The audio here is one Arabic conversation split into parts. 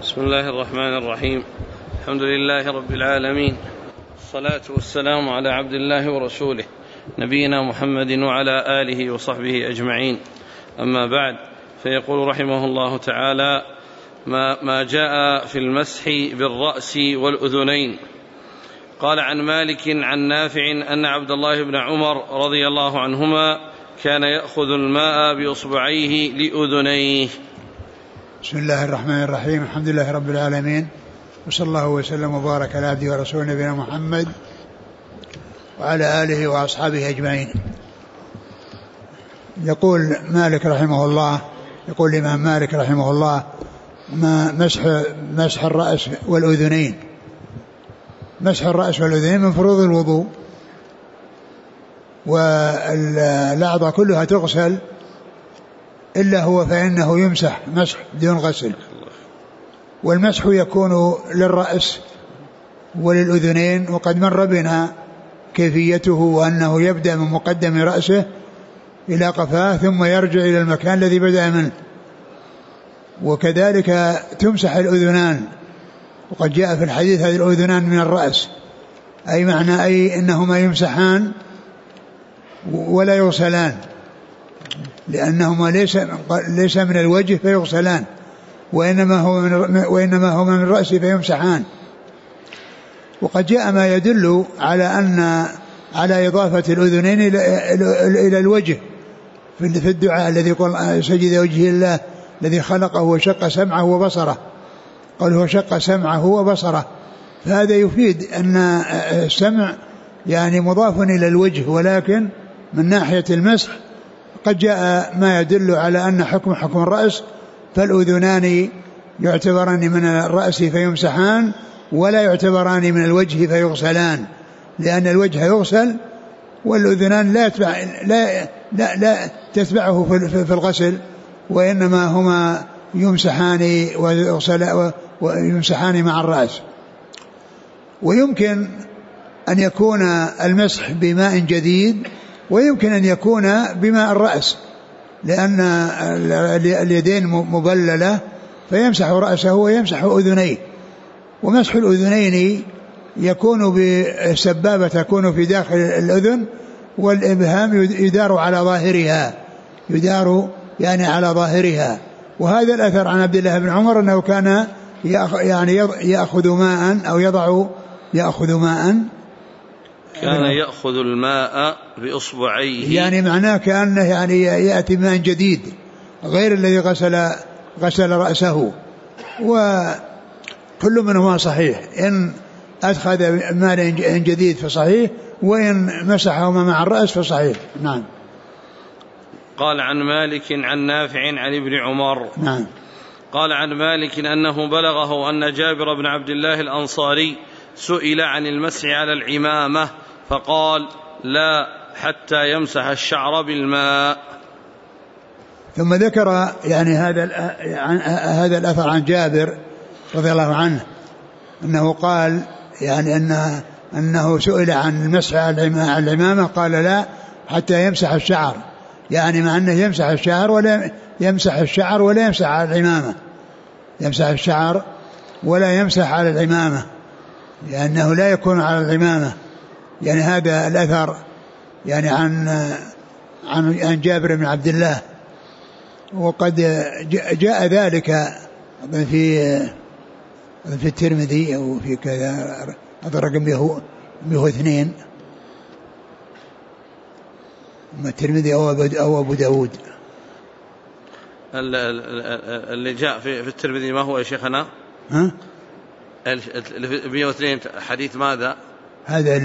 بسم الله الرحمن الرحيم. الحمد لله رب العالمين، الصلاة والسلام على عبد الله ورسوله نبينا محمد وعلى آله وصحبه أجمعين. أما بعد، فيقول رحمه الله تعالى: ما جاء في المسح بالرأس والأذنين. قال: عن مالك عن نافع أن عبد الله بن عمر رضي الله عنهما كان يأخذ الماء بإصبعيه لأذنيه. بسم الله الرحمن الرحيم. الحمد لله رب العالمين، وصلى الله وسلم وبارك على عبده ورسوله نبينا محمد وعلى آله وأصحابه أجمعين. يقول مالك رحمه الله، يقول الإمام مالك رحمه الله: مسح الرأس والأذنين. مسح الرأس والأذنين من فروض الوضوء، والأعضاء كلها تغسل إلا هو فإنه يمسح مسح دون غسل. والمسح يكون للرأس وللأذنين، وقد مر بنا كيفيته، وأنه يبدأ من مقدم رأسه إلى قفاه ثم يرجع إلى المكان الذي بدأ منه. وكذلك تمسح الأذنان، وقد جاء في الحديث: هذه الأذنان من الرأس، أي معنى إنهما يمسحان ولا يغسلان، لأنهما ليس من الوجه فيغسلان، وإنما هو من الرأس فيمسحان. وقد جاء ما يدل على إضافة الأذنين إلى الوجه في الدعاء الذي يقول: سجد وجه الله الذي خلقه وشق سمعه وبصره. قال: هو شق سمعه وبصره، فهذا يفيد أن السمع يعني مضاف إلى الوجه، ولكن من ناحية المسح قد جاء ما يدل على أن حكم الرأس، فالأذنان يعتبران من الرأس فيمسحان، ولا يعتبران من الوجه فيغسلان، لأن الوجه يغسل والأذنان لا تتبعه في الغسل، وإنما هما يمسحان مع الرأس. ويمكن أن يكون المسح بماء جديد، ويمكن أن يكون بماء الرأس، لأن اليدين مبللة فيمسح رأسه ويمسح أذنيه. ومسح الأذنين يكون بالسبابة تكون في داخل الأذن، والإبهام يدار على ظاهرها. وهذا الأثر عن عبد الله بن عمر أنه كان يأخذ ماء أو يأخذ ماء، كان يأخذ الماء بإصبعيه، يعني معناه كأنه يأتي ماء جديد غير الذي غسل رأسه. وكل منهما صحيح، إن أدخل ماء جديد فصحيح، وإن مسحهما مع الرأس فصحيح. نعم. قال: عن مالك عن نافع عن ابن عمر. نعم. قال: عن مالك أنه بلغه أن جابر بن عبد الله الأنصاري سئل عن المسح على العمامة فقال: لا، حتى يمسح الشعر بالماء. ثم ذكر هذا الأثر عن جابر رضي الله عنه أنه قال أنه سئل عن المسح على العمامة قال: لا، حتى يمسح الشعر، يعني مع أنه يمسح الشعر ولا يمسح على العمامة، يمسح الشعر ولا يمسح على العمامة، لأنه لا يكون على العمامة. هذا الأثر عن جابر بن عبد الله. وقد جاء ذلك في الترمذي أو في كذا، رقم 102، الترمذي أو أبو داود. اللي جاء في الترمذي ما هو يا شيخنا؟ 102 حديث ماذا؟ هذا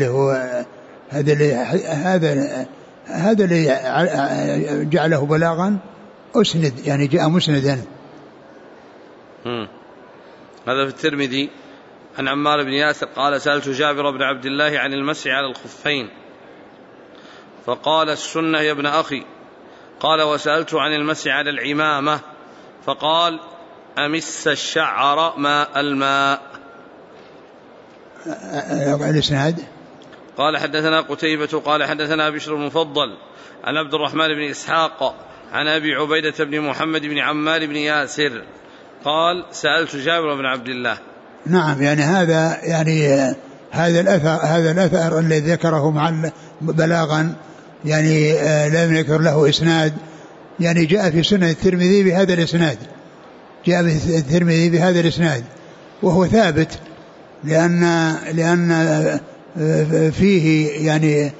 اللي جعله بلاغا أسند، جاء مسندا. هذا في الترمذي عن عمار بن ياسر قال: سألت جابر بن عبد الله عن المسح على الخفين فقال: السنة يا ابن أخي. قال: وسألت عن المسح على العمامة فقال: أمس الشعر ماء الماء. الإسناد: قال: حدثنا قتيبة قال: حدثنا بشر المفضل عن عبد الرحمن بن إسحاق عن أبي عبيدة بن محمد بن عمار بن ياسر قال سألت جابر بن عبد الله. نعم، يعني هذا الأثر الذي ذكره مع بلاغا يعني لم يذكر له إسناد، يعني جاء في سنن الترمذي بهذا الإسناد، جاء في الترمذي بهذا الإسناد وهو ثابت، لأن فيه يعني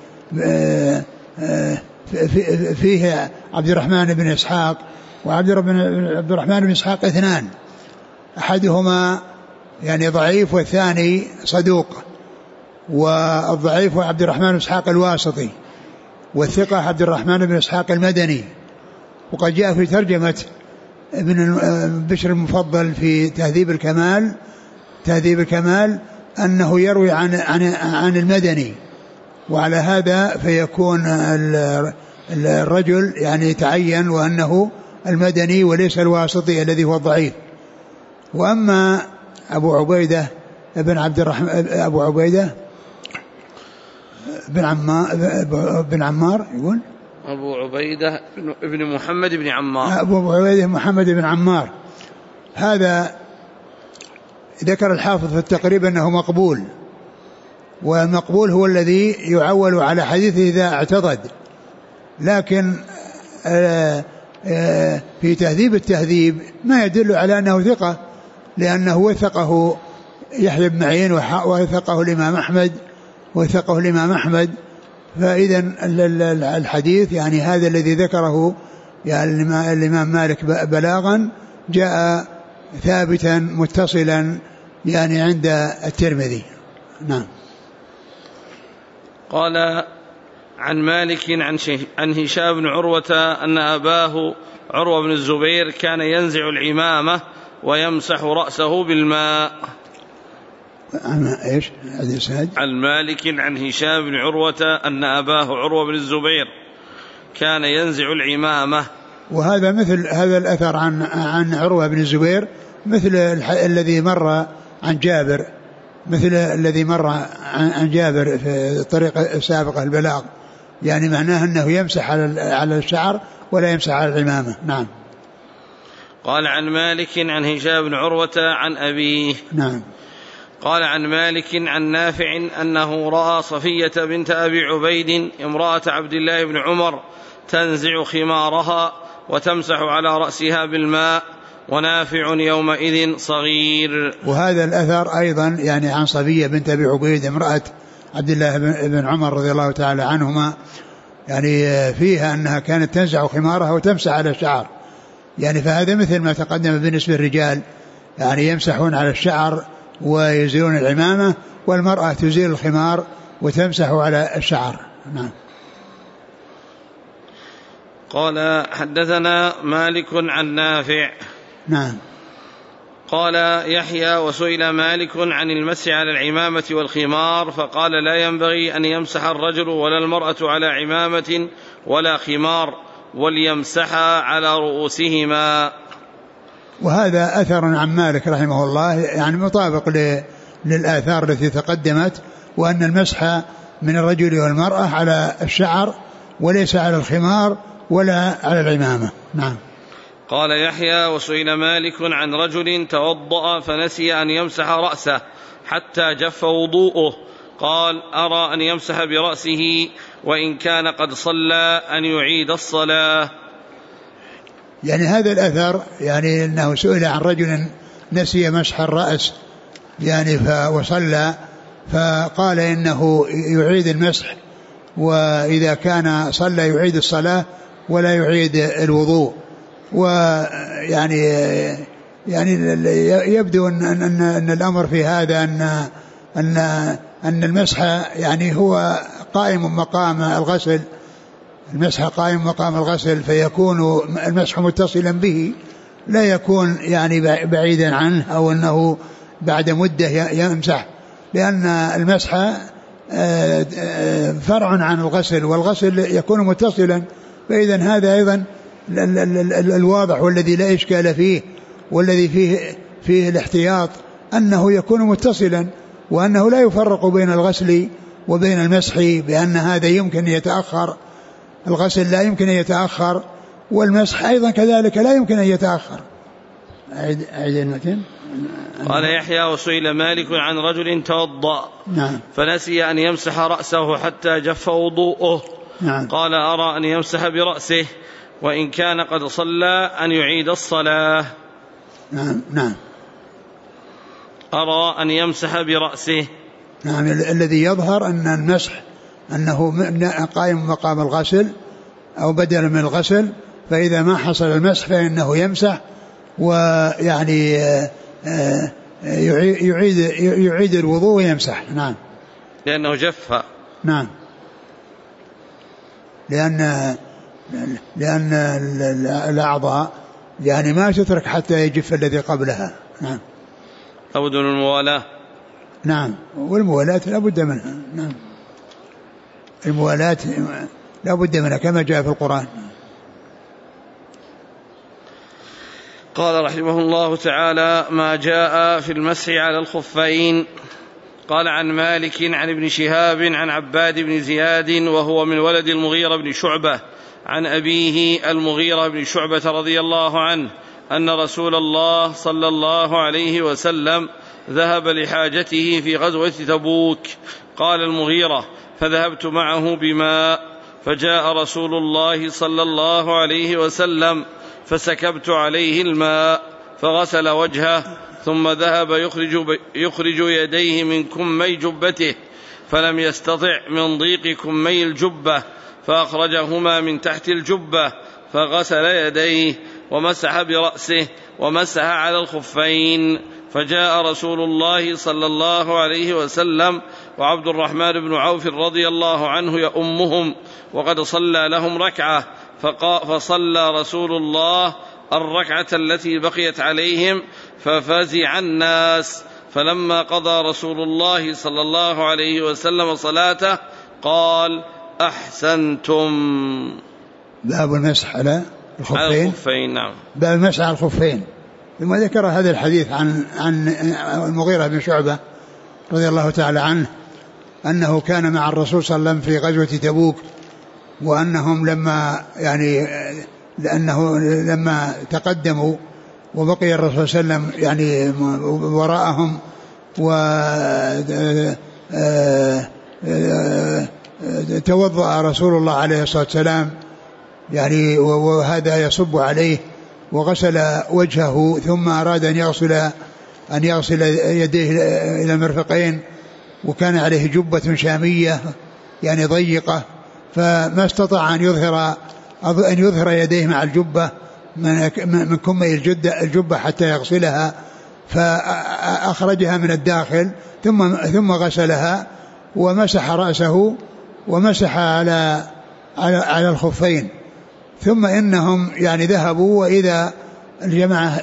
فيه عبد الرحمن بن إسحاق وعبد الرحمن بن إسحاق اثنان، أحدهما يعني ضعيف والثاني صدوق، والضعيف عبد الرحمن بن إسحاق الواسطي، والثقة عبد الرحمن بن إسحاق المدني. وقد جاء في ترجمة ابن بشر المفضل في تهذيب الكمال أنه يروي عن المدني، وعلى هذا فيكون الرجل يعني تعين وأنه المدني وليس الواسطي الذي هو الضعيف. وأما أبو عبيدة بن عمار يقول أبو عبيدة بن محمد بن عمار، أبو عبيدة محمد بن عمار، هذا ذكر الحافظ في التقريب أنه مقبول، والمقبول هو الذي يعول على حديثه إذا اعتضد، لكن في تهذيب التهذيب ما يدل على أنه ثقة، لأنه وثقه يحيى بن معين ووثقه الإمام أحمد، فإذا الحديث يعني هذا الذي ذكره يعني الإمام مالك بلاغا جاء ثابتا متصلا يعني عند الترمذي. نعم. قال عن مالك عن هشام بن عروة أن أباه عروة بن الزبير كان ينزع العمامة ويمسح رأسه بالماء. إيش عن مالك عن هشام بن عروة أن أباه عروة بن الزبير كان ينزع العمامة. وهذا مثل هذا الأثر عن عروة بن الزبير، مثل الذي مر عن جابر، في الطريقة السابقة البلاغ، يعني معناه أنه يمسح على الشعر ولا يمسح على العمامة. نعم. قال عن مالك عن هشام بن عروة عن أبيه. نعم. قال عن مالك عن نافع أنه رأى صفية بنت أبي عبيد امرأة عبد الله بن عمر تنزع خمارها وتمسح على رأسها بالماء، ونافع يومئذ صغير. وهذا الأثر أيضا يعني عن صفية بنت أبي عبيد امرأة عبد الله بن عمر رضي الله تعالى عنهما، يعني فيها أنها كانت تنزع خمارها وتمسح على الشعر، يعني فهذا مثل ما تقدم بالنسبة للرجال، يعني يمسحون على الشعر ويزيلون العمامة، والمرأة تزيل الخمار وتمسح على الشعر. نعم. قال حدثنا مالك عن نافع. نعم. قال يحيى وسئل مالك عن المسح على العمامة والخمار فقال لا ينبغي أن يمسح الرجل ولا المرأة على عمامة ولا خمار، وليمسحا على رؤوسهما. وهذا أثر عن مالك رحمه الله يعني مطابق للآثار التي تقدمت، وأن المسح من الرجل والمرأة على الشعر وليس على الخمار ولا على العمامة. نعم. قال يحيى وسئل مالك عن رجل توضأ فنسي أن يمسح رأسه حتى جف وضوءه، قال أرى أن يمسح برأسه وإن كان قد صلى أن يعيد الصلاة. يعني هذا الأثر يعني أنه سئل عن رجل نسي مسح الرأس يعني وصلى، فقال إنه يعيد المسح، وإذا كان صلى يعيد الصلاة ولا يعيد الوضوء. ويعني يبدو أن الأمر في هذا أن المسح يعني هو قائم مقام الغسل، المسح قائم مقام الغسل، فيكون المسح متصلا به، لا يكون يعني بعيدا عنه أو أنه بعد مدة يمسح، لأن المسح فرع عن الغسل، والغسل يكون متصلا. فإذا هذا أيضا الواضح والذي لا إشكال فيه والذي فيه الاحتياط أنه يكون متصلا، وأنه لا يفرق بين الغسل وبين المسح، بأن هذا يمكن يتأخر، الغسل لا يمكن أن يتأخر، والمسح أيضا كذلك لا يمكن أن يتأخر. أعيد المتن. قال يحيى وسئل مالك عن رجل توضأ نعم. فنسي أن يمسح رأسه حتى جف وضوءه. نعم. قال أرى أن يمسح برأسه وإن كان قد صلى أن يعيد الصلاة. نعم. نعم. أرى أن يمسح برأسه. نعم. الذي يظهر أن المسح أنه قائم مقام الغسل أو بدل من الغسل، فإذا ما حصل المسح فإنه يمسح ويعني يعيد الوضوء ويمسح. نعم. لأنه جفها. نعم. لأن الأعضاء يعني ما تترك حتى يجف الذي قبلها. نعم. أو دون الموالاة. نعم. والموالاة لا بد منها. نعم. الموالاة لا بد منها كما جاء في القرآن. قال رحمه الله تعالى: ما جاء في المسح على الخفين. قال عن مالك عن ابن شهاب عن عباد بن زياد وهو من ولد المغيرة بن شعبة عن أبيه المغيرة بن شعبة رضي الله عنه أن رسول الله صلى الله عليه وسلم ذهب لحاجته في غزوة تبوك. قال المغيرة: فذهبت معه بماء، فجاء رسول الله صلى الله عليه وسلم فسكبت عليه الماء فغسل وجهه، ثم ذهب يخرج يديه من كمي جبته، فلم يستطع من ضيق كمي الجبة فأخرجهما من تحت الجبة، فغسل يديه ومسح برأسه ومسح على الخفين. فجاء رسول الله صلى الله عليه وسلم وعبد الرحمن بن عوف رضي الله عنه يؤمهم وقد صلى لهم ركعة، فصلى رسول الله الركعة التي بقيت عليهم ففزع الناس، فلما قضى رسول الله صلى الله عليه وسلم صلاته قال: أحسنتم. باب المسح على الخفين. نعم. باب المسح على الخفين. ثم ذكر هذا الحديث عن المغيرة بن شعبة رضي الله تعالى عنه أنه كان مع الرسول صلى الله عليه وسلم في غزوة تبوك، وأنهم لما تقدموا وبقي الرسول صلى الله عليه وسلم يعني وراءهم، توضأ رسول الله عليه الصلاة والسلام يعني وهذا يصب عليه، وغسل وجهه، ثم أراد أن يغسل يديه إلى المرفقين، وكان عليه جبة شامية يعني ضيقة، فما استطاع أن يظهر يديه مع الجبة من كمي الجبة حتى يغسلها، فأخرجها من الداخل ثم غسلها ومسح رأسه ومسح على الخفين. ثم إنهم يعني ذهبوا، وإذا الجماعة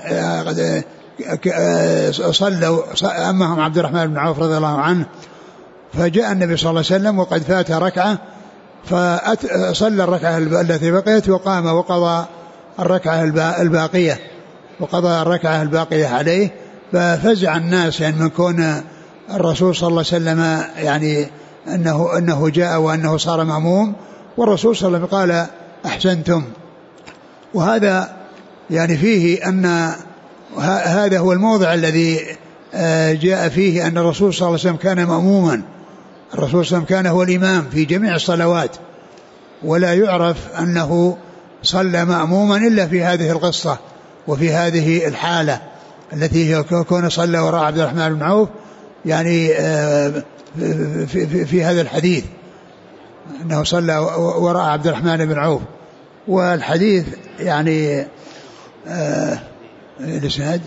صلوا أمهم عبد الرحمن بن عوف رضي الله عنه، فجاء النبي صلى الله عليه وسلم وقد فات ركعة، فصلى الركعة التي بقيت وقام وقضى الركعة الباقية عليه، ففزع الناس يعني من كون الرسول صلى الله عليه وسلم يعني أنه جاء وأنه صار مأموم، والرسول صلى الله عليه وسلم قال: أحسنتم. وهذا يعني فيه أن هذا هو الموضع الذي جاء فيه أن الرسول صلى الله عليه وسلم كان مأموما. الرسول صلى الله عليه وسلم كان هو الإمام في جميع الصلوات، ولا يعرف أنه صلى مأموما إلا في هذه القصة وفي هذه الحالة التي هي كون صلى وراء عبد الرحمن بن عوف، يعني في هذا الحديث أنه صلى وراء عبد الرحمن بن عوف. والحديث يعني الإسناد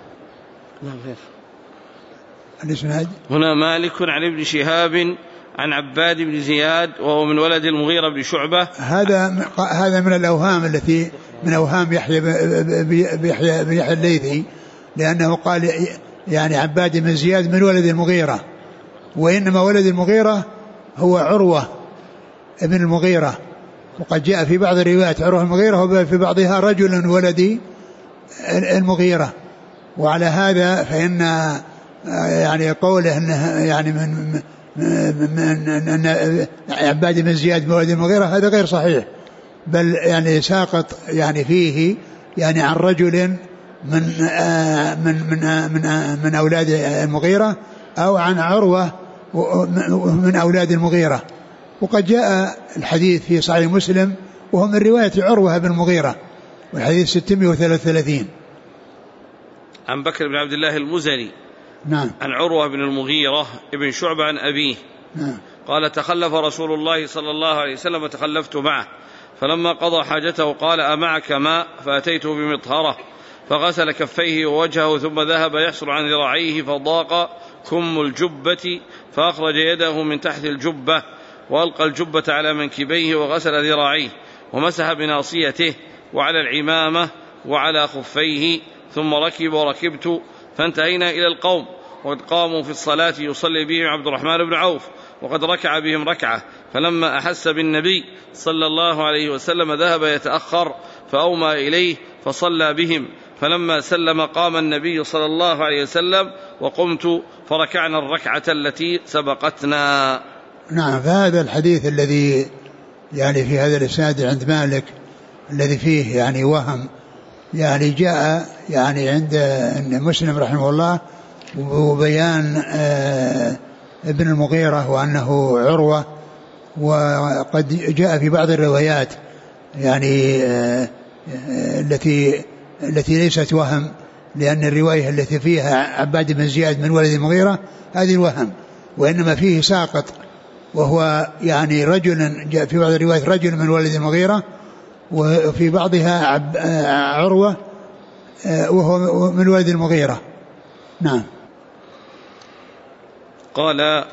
هنا مالك عن ابن شهاب عن عباد بن زياد وهو من ولد المغيرة بن شعبة. هذا من الأوهام التي من أوهام يحيى الليثي، لأنه قال يعني عباد بن زياد من ولد المغيرة، وإنما ولد المغيرة هو عروة ابن المغيرة، وقد جاء في بعض الروايات عروة المغيرة وفي بعضها رجل ولد المغيرة. وعلى هذا فإن يعني قوله أنه يعني من عباد بن زياد من ولد المغيرة هذا غير صحيح، بل يعني ساقط يعني فيه يعني عن رجل من أولاد المغيرة أو عن عروة من أولاد المغيرة. وقد جاء الحديث في صحيح مسلم وهو من رواية عروة بن المغيرة والحديث 633. عن بكر بن عبد الله المزني نعم عن عروة بن المغيرة ابن شعبة عن أبيه نعم قال تخلف رسول الله صلى الله عليه وسلم وتخلفت معه فلما قضى حاجته قال أمعك ماء؟ فأتيته بمطهرة فغسل كفيه ووجهه ثم ذهب يحصر عن ذراعيه فضاق كم الجبة فأخرج يده من تحت الجبة وألقى الجبة على منكبيه وغسل ذراعيه ومسح بناصيته وعلى العمامة وعلى خفيه ثم ركب وركبت فانتهينا إلى القوم وقد قاموا في الصلاة يصلي بهم عبد الرحمن بن عوف وقد ركع بهم ركعة فلما أحس بالنبي صلى الله عليه وسلم ذهب يتأخر فأومى إليه فصلى بهم فلما سلم قام النبي صلى الله عليه وسلم وقمت فركعنا الركعة التي سبقتنا. نعم. فهذا الحديث الذي يعني في هذا الإسناد عند مالك الذي فيه يعني وهم يعني جاء يعني عند مسلم رحمه الله وبيان ابن المغيرة وأنه عروة. وقد جاء في بعض الروايات يعني التي ليست وهم لأن الرواية التي فيها عباد بن زياد من ولد المغيرة هذه الوهم وإنما فيه ساقط وهو يعني رجل جاء في بعض الروايات رجل من ولد المغيرة وفي بعضها عروة وهو من ولد المغيرة. نعم. قال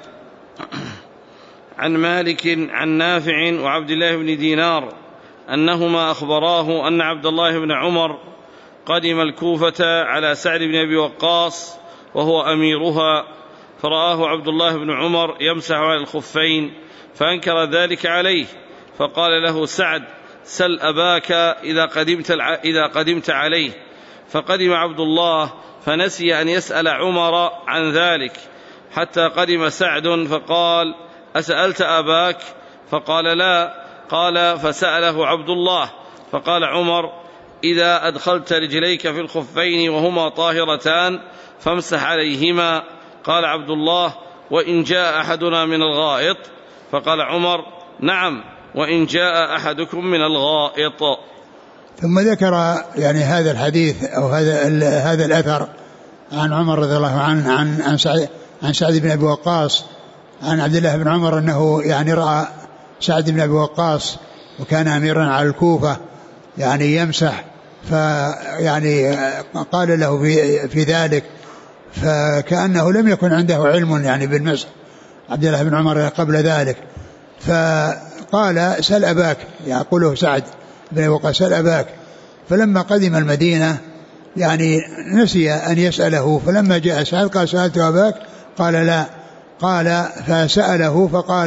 عن مالك عن نافع وعبد الله بن دينار أنهما أخبراه أن عبد الله بن عمر قدم الكوفة على سعد بن أبي وقاص وهو أميرها فرآه عبد الله بن عمر يمسح على الخفين فأنكر ذلك عليه فقال له سعد سل أباك إذا قدمت عليه. فقدم عبد الله فنسي أن يسأل عمر عن ذلك حتى قدم سعد فقال أسألت أباك؟ فقال لا. قال فسأله عبد الله فقال عمر إذا أدخلت رجليك في الخفين وهما طاهرتان فامسح عليهما. قال عبد الله وإن جاء أحدنا من الغائط؟ فقال عمر نعم وإن جاء أحدكم من الغائط. ثم ذكر يعني هذا الحديث أو هذا الأثر عن عمر رضي الله عنه عن سعد بن أبي وقاص عن عبد الله بن عمر أنه يعني رأى سعد بن أبي وقاص وكان أميرا على الكوفة يعني يمسح فيعني قال له في ذلك فكأنه لم يكن عنده علم يعني بالمسح عبد الله بن عمر قبل ذلك فقال سل أباك يقوله سعد بن وقاص سل أباك. فلما قدم المدينة يعني نسي أن يسأله فلما جاء سعد قال سألت أباك؟ قال لا. قال فسأله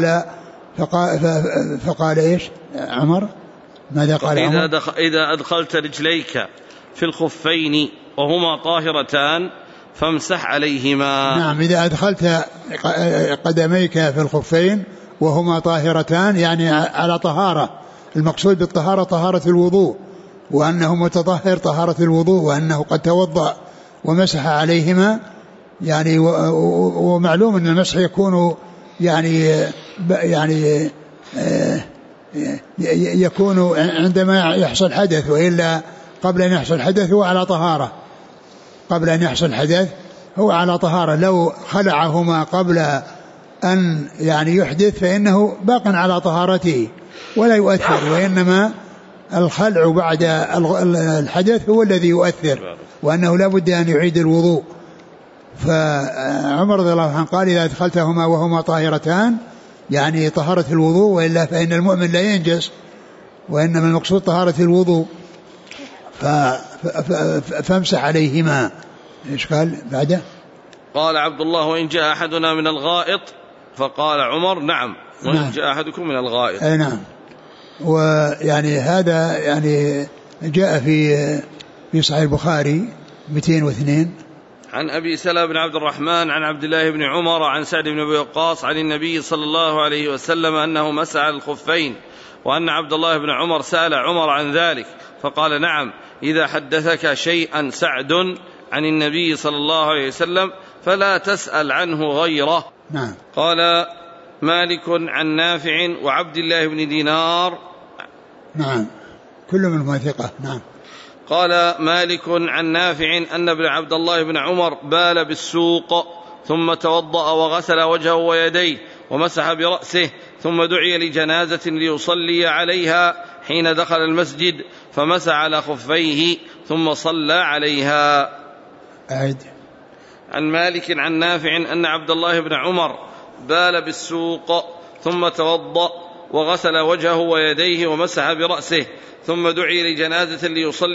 فقال إيش عمر؟ ماذا قال عمر؟ إذا أدخلت رجليك في الخفين وهما طاهرتان فامسح عليهما. نعم. إذا أدخلت قدميك في الخفين وهما طاهرتان يعني على طهارة. المقصود بالطهارة طهارة الوضوء وأنه متطهر طهارة الوضوء وأنه قد توضأ ومسح عليهما يعني ومعلوم أن المسح يكون يعني يكون عندما يحصل حدث وإلا قبل أن يحصل حدث هو على طهارة. قبل أن يحصل حدث هو على طهارة. لو خلعهما قبل أن يعني يحدث فإنه باق على طهارته ولا يؤثر وإنما الخلع بعد الحدث هو الذي يؤثر وأنه لا بد أن يعيد الوضوء. فعمر رضي الله عنه قال إذا أدخلتهما وهما طاهرتان يعني طهارة الوضوء وإلا فإن المؤمن لا ينجس وإنما المقصود طهارة الوضوء فامسح عليهما. إيش قال بعده؟ قال عبد الله وإن جاء أحدنا من الغائط؟ فقال عمر نعم وإن جاء أحدكم من الغائط. أي نعم. ويعني هذا يعني جاء في صحيح البخاري 202 عن أبي سلمة بن عبد الرحمن عن عبد الله بن عمر عن سعد بن أبي وقاص عن النبي صلى الله عليه وسلم أنه مسح على الخفين وأن عبد الله بن عمر سأل عمر عن ذلك فقال نعم إذا حدثك شيئا سعد عن النبي صلى الله عليه وسلم فلا تسأل عنه غيره. نعم. قال مالك عن نافع وعبد الله بن دينار. نعم كل منهم ثقة. نعم. قال مالك عن نافع أن ابن عبد الله بن عمر بال بالسوق ثم توضأ وغسل وجهه ويديه ومسح برأسه ثم دعي لجنازة ليصلي عليها حين دخل المسجد فمسح على خفيه ثم صلى عليها. أعد. عن مالك عن نافع أن عبد الله بن عمر بال بالسوق ثم توضأ وغسل وجهه ويديه ومسح برأسه ثم دعي لجنازة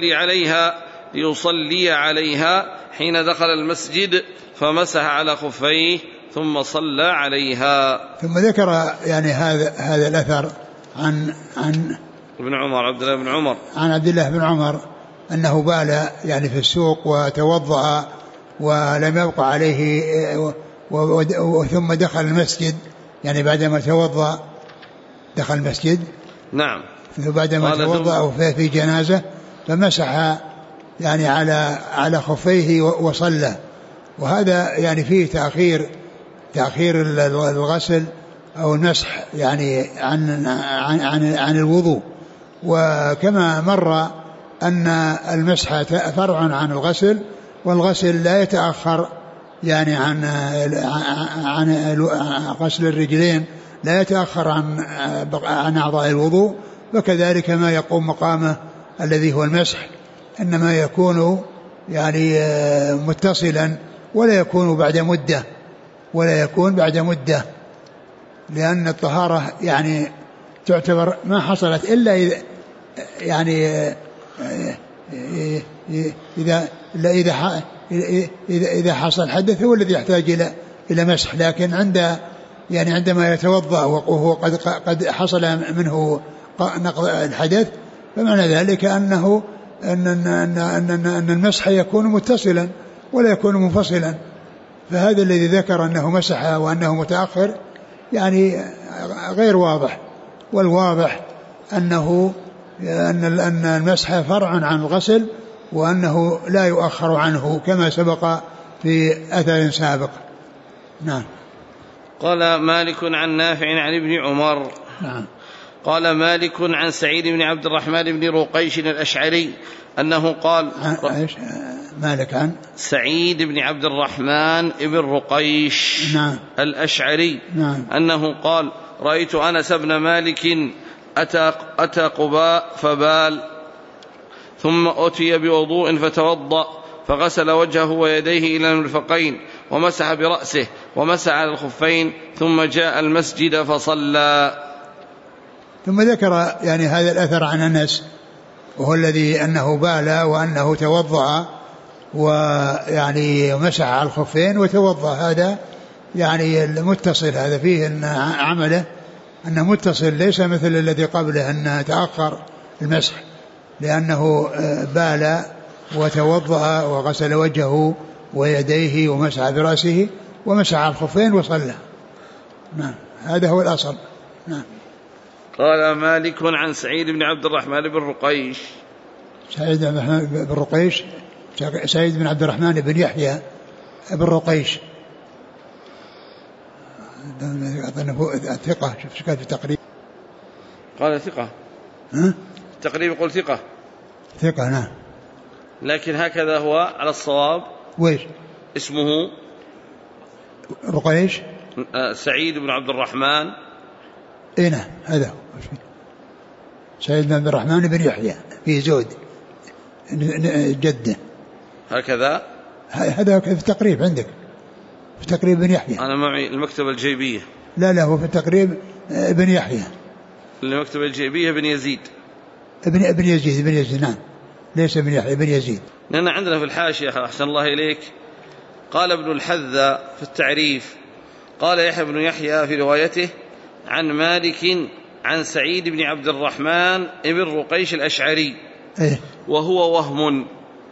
ليصلي عليها حين دخل المسجد فمسح على خفيه ثم صلى عليها. ثم ذكر يعني هذا الأثر عن ابن عمر عبد الله بن عمر عن عبد الله بن عمر أنه بال يعني في السوق وتوضأ ولم يبقى عليه ثم دخل المسجد يعني بعدما توضأ دخل المسجد. نعم. بعدما توضأ في جنازة فمسح يعني على خفيه وصلى. وهذا يعني فيه تأخير الغسل أو المسح يعني عن الوضوء. وكما مر أن المسح فرع عن الغسل والغسل لا يتأخر يعني عن غسل الرجلين لا يتأخر عن أعضاء الوضوء. وكذلك ما يقوم مقامه الذي هو المسح إنما يكون يعني متصلا ولا يكون بعد مدة لأن الطهارة يعني تعتبر ما حصلت إلا إذا حصل حدث هو الذي يحتاج إلى مسح. لكن عندما يتوضأ وهو قد حصل منه نقض الحدث فمعنى ذلك أن المسح يكون متصلا ولا يكون منفصلا. فهذا الذي ذكر أنه مسح وأنه متأخر يعني غير واضح. والواضح أن المسح فرع عن الغسل وأنه لا يؤخر عنه كما سبق في أثر سابق. نعم. قال مالك عن نافع عن ابن عمر. نعم. قال مالك عن سعيد بن عبد الرحمن بن رقيش الأشعري أنه قال مالك عن سعيد بن عبد الرحمن بن رقيش. نعم. الأشعري. نعم. أنه قال رأيت أنس بن مالك أتى قباء فبال ثم أتي بوضوء فتوضأ فغسل وجهه ويديه إلى المرفقين ومسح برأسه ومسح على الخفين ثم جاء المسجد فصلى. ثم ذكر يعني هذا الأثر عن أنس وهو الذي أنه بال وأنه توضأ ويعني مسح على الخفين وتوضأ. هذا يعني المتصل هذا فيه أن عمله أنه متصل ليس مثل الذي قبله أن تأخر المسح لأنه بال وتوضأ وغسل وجهه ويديه ومسح برأسه ومسح على الخفين وصلى. نعم. هذا هو الأصل. نعم. قال مالك عن سعيد بن عبد الرحمن بن رقيش. سعيد بن الرحمن بن رقيش سعيد بن عبد الرحمن بن يحيى بن رقيش ثقة. شوف كيف التقريب قال ثقة. التقريب يقول ثقة. نعم. لكن هكذا هو على الصواب. ويش اسمه رقيش سعيد بن عبد الرحمن. نعم هذا سعيد بن عبد الرحمن بن يحيى في زود جده هكذا. هذا في التقريب عندك في تقريب بن يحيى. أنا معي المكتبة الجيبية. لا هو في التقريب بن يحيى. المكتبة الجيبية بن يزيد. ابن يزيد. نعم ليس بن يحيى بن يزيد. لأن عندنا في الحاشية أحسن الله إليك قال ابن الحذا في التعريف قال يحيى بن يحيى في روايته عن مالك عن سعيد بن عبد الرحمن بن رقيش الأشعري وهو وهم.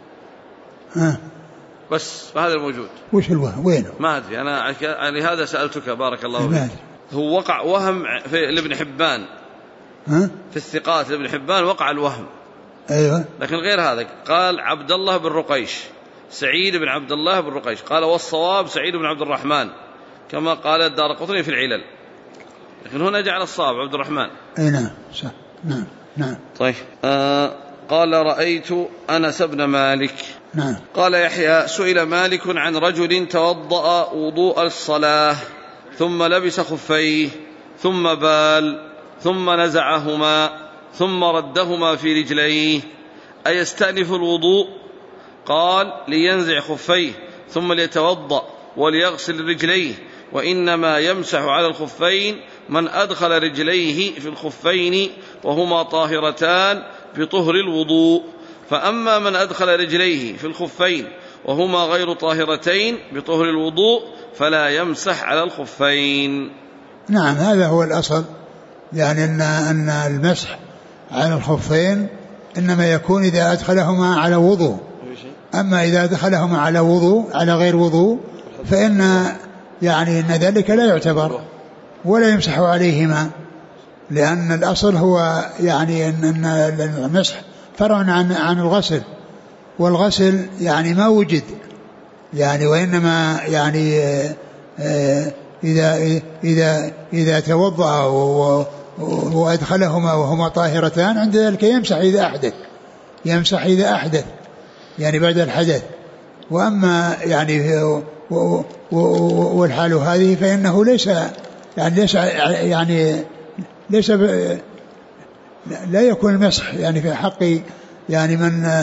بس هذا الموجود. وش الوهم وينه؟ ما أدري أنا لهذا سألتك بارك الله فيك. هو وقع وهم في ابن حبان. في الثقات لابن حبان وقع الوهم أيوة. لكن غير هذا قال عبد الله بن رقيش، سعيد بن عبد الله بن رقيش، قال والصواب سعيد بن عبد الرحمن كما قال الدارقطني في العلل، لكن هنا جعل الصواب عبد الرحمن. أي نعم صح. نعم نعم. طيب قال رأيت أنس بن مالك. نعم. قال يحيى سئل مالك عن رجل توضأ وضوء الصلاة ثم لبس خفيه ثم بال ثم نزعهما ثم ردهما في رجليه أيستأنف الوضوء؟ قال لينزع خفيه ثم ليتوضأ وليغسل رجليه، وإنما يمسح على الخفين من أدخل رجليه في الخفين وهما طاهرتان بطهر الوضوء، فأما من أدخل رجليه في الخفين وهما غير طاهرتين بطهر الوضوء فلا يمسح على الخفين. نعم هذا هو الأصل، يعني أن المسح على الخفين إنما يكون إذا أدخلهما على وضوء، أما إذا أدخلهما على وضوء على غير وضوء فإن يعني أن ذلك لا يعتبر ولا يمسح عليهما، لأن الأصل هو يعني أن المسح فرع عن الغسل، والغسل يعني ما وجد يعني، وإنما يعني إذا توضأ وأدخلهما وهما طاهرتان عند ذلك يمسح إذا أحدث يعني بعد الحدث. وأما يعني والحال هذه فإنه ليس لا يكون المسح يعني في حق يعني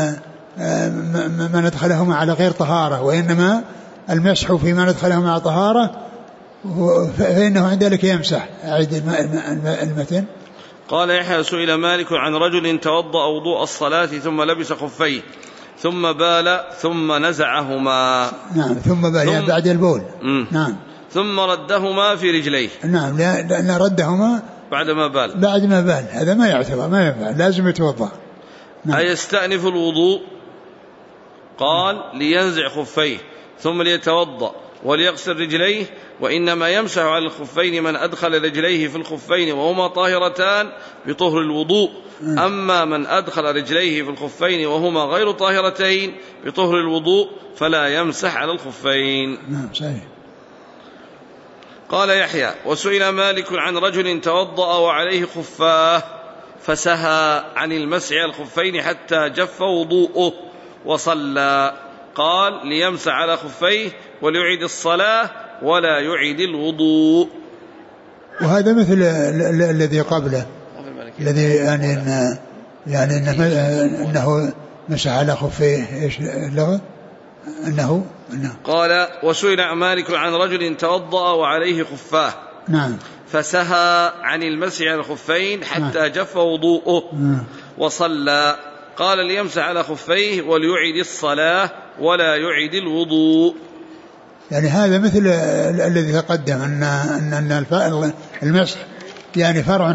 من أدخلهما على غير طهارة، وإنما المسح في من أدخلهما على طهارة فإنه عند ذلك يمسح. أعيد المتن. قال يحيى سئل مالك عن رجل توضأ وضوء الصلاة ثم لبس خفيه ثم بال ثم نزعهما. نعم ثم بال يعني بعد البول. نعم. ثم ردهما في رجليه. نعم لأن ردهما بعد ما بال هذا ما يعتبر، ما ينفع، لازم يتوضأ. نعم. أيستأنف الوضوء؟ قال لينزع خفيه ثم ليتوضأ وليغسل رجليه، وإنما يمسح على الخفين من أدخل رجليه في الخفين وهما طاهرتان بطهر الوضوء، أما من أدخل رجليه في الخفين وهما غير طاهرتين بطهر الوضوء فلا يمسح على الخفين. نعم صحيح. قال يحيى وسئل مالك عن رجل توضأ وعليه خفاه فسهى عن المسح على الخفين حتى جف وضوءه وصلى، قال ليمسح على خفيه وليعيد الصلاة ولا يعيد الوضوء. وهذا مثل الذي قبله الذي يعني أنه مسح على خفيه. إيش اللغة؟ أنه قال وسئل مالك عن رجل توضأ وعليه خفاه. نعم. فسهى عن المسح على الخفين حتى جف وضوءه وصلى، قال ليمسح على خفيه وليعيد الصلاة ولا يعيد الوضوء. يعني هذا مثل الذي تقدم أن المسح يعني فرع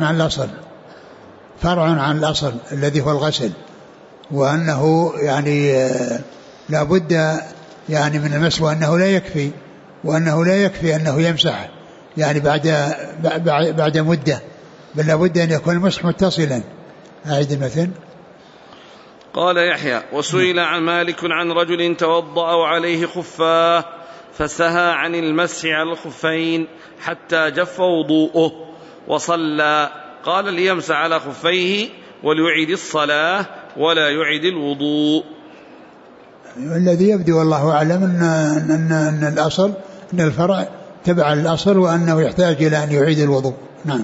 عن الأصل الذي هو الغسل، وأنه يعني لا بد يعني من المسح، وأنه لا يكفي أنه يمسح يعني بعد مدة، بل لا بد أن يكون المسح متصلا. أعيد المثل. قال يحيى وسئل عن مالك عن رجل توضأ وعليه خفاه فسهى عن المسح على الخفين حتى جف وضوءه وصلى، قال ليمسح على خفيه وليعيد الصلاة ولا يعيد الوضوء. الذي يبدو والله أعلم أن الأصل أن الفرع تبع الأصل وأنه يحتاج إلى أن يعيد الوضوء. نعم.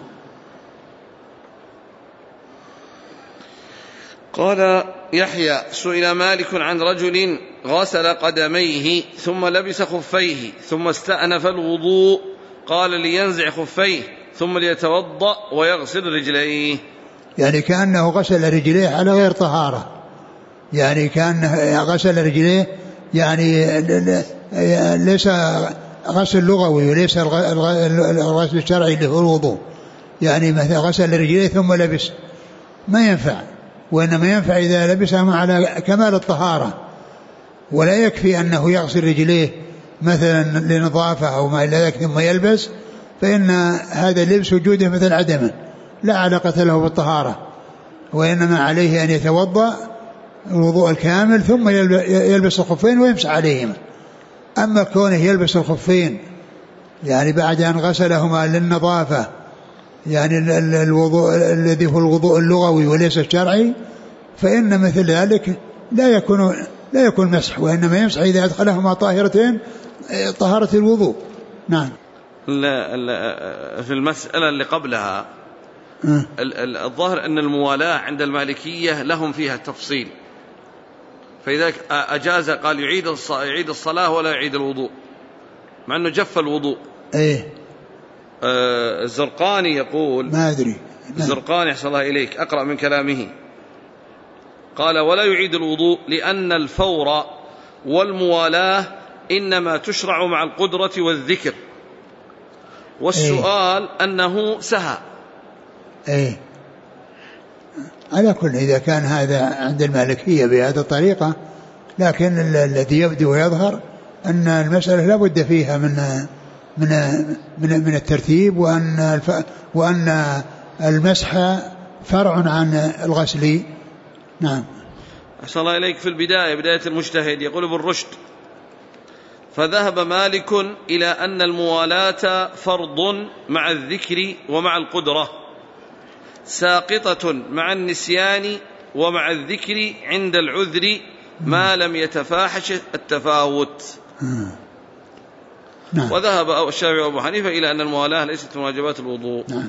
قال يحيى سئل مالك عن رجل غسل قدميه ثم لبس خفيه ثم استأنف الوضوء، قال لينزع خفيه ثم ليتوضأ ويغسل رجليه. يعني كأنه غسل رجليه على غير طهارة، يعني كأنه غسل رجليه يعني ليس غسل لغوي وليس الغسل الشرعي اللي هو الوضوء، يعني مثلا غسل رجليه ثم لبس ما ينفع، وإنما ينفع إذا لبسها على كمال الطهارة، ولا يكفي أنه يغسل رجليه مثلا لنظافة أو ما إلى ذلك ثم يلبس، فإن هذا اللبس وجوده مثل عدمه لا علاقة له بالطهارة، وإنما عليه أن يتوضأ الوضوء الكامل ثم يلبس الخفين ويمسح عليهما. أما كونه يلبس الخفين يعني بعد أن غسلهما للنظافة، يعني الوضوء الذي هو الوضوء اللغوي وليس الشرعي، فإن مثل ذلك لا يكون مسح، وإنما يمسح إذا أدخلهما طاهرتين طهارة الوضوء. نعم. في المسألة اللي قبلها الظاهر أن الموالاة عند المالكية لهم فيها التفصيل، فإذا أجاز قال يعيد الصلاة ولا يعيد الوضوء مع أنه جف الوضوء. الزرقاني يقول ما أدري، الزرقاني أحسن الله إليك أقرأ من كلامه، قال ولا يعيد الوضوء لأن الفور والموالاة إنما تشرع مع القدرة والذكر، والسؤال أنه سهى. على كل إذا كان هذا عند المالكية بهذه الطريقة، لكن الذي يبدو ويظهر أن المسألة لا بد فيها من الترتيب، وأن المسح فرع عن الغسل. نعم. أحسن الله إليك. في بداية المجتهد يقول ابن رشد فذهب مالك إلى أن الموالاة فرض مع الذكر ومع القدرة، ساقطة مع النسيان ومع الذكر عند العذر ما لم يتفاحش التفاوت. نعم. وذهب الشافعي وأبو حنيفة إلى أن الموالاة ليست من واجبات الوضوء. نعم.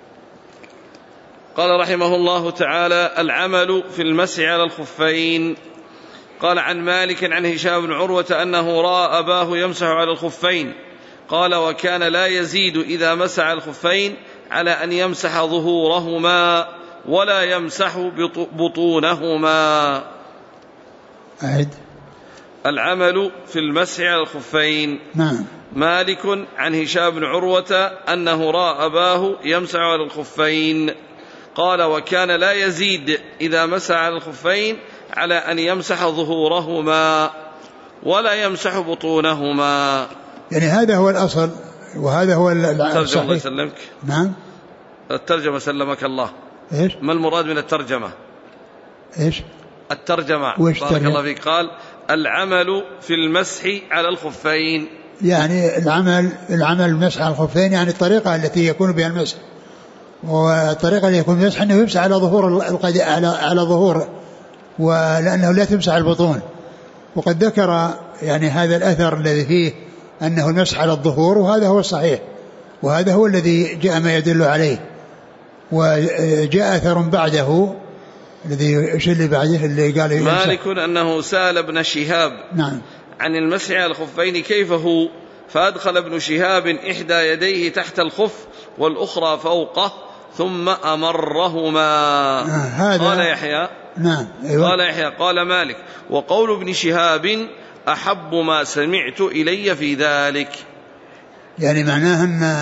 قال رحمه الله تعالى العمل في المسح على الخفين. قال عن مالك عن هشام بن عروة أنه رأى أباه يمسح على الخفين، قال وكان لا يزيد إذا مسح الخفين على أن يمسح ظهورهما ولا يمسح بطونهما. أعد. العمل في المسح على الخفين. نعم. مالك عن هشام بن عروة أنه رأى أباه يمسح على الخفين، قال وكان لا يزيد إذا مسح على الخفين على أن يمسح ظهورهما ولا يمسح بطونهما. يعني هذا هو الأصل وهذا هو الترجمة. الله يسلمك. نعم. الترجمة سلمك الله. إيش؟ ما المراد من الترجمة؟ إيش؟ الترجمة. بارك الله فيك. قال العمل في المسح على الخفين، يعني العمل المسح على الخفين، يعني الطريقة التي يكون بها المسح، والطريقة اللي يكون المسح أنه يمسح على ظهور على ظهور، ولأنه لا تمسح البطون. وقد ذكر يعني هذا الأثر الذي فيه أنه المسح على الظهور، وهذا هو الصحيح، وهذا هو الذي جاء ما يدل عليه. وجاء أثر بعده الذي اللي بعده اللي قال مالك أنه سأل ابن شهاب نعم عن المسح على الخفين كيف هو، فأدخل ابن شهاب إحدى يديه تحت الخف والأخرى فوقه ثم أمرهما. قال يحيى نعم أيوة. قال يحيى قال مالك وقول ابن شهاب أحب ما سمعت إلي في ذلك، يعني معناه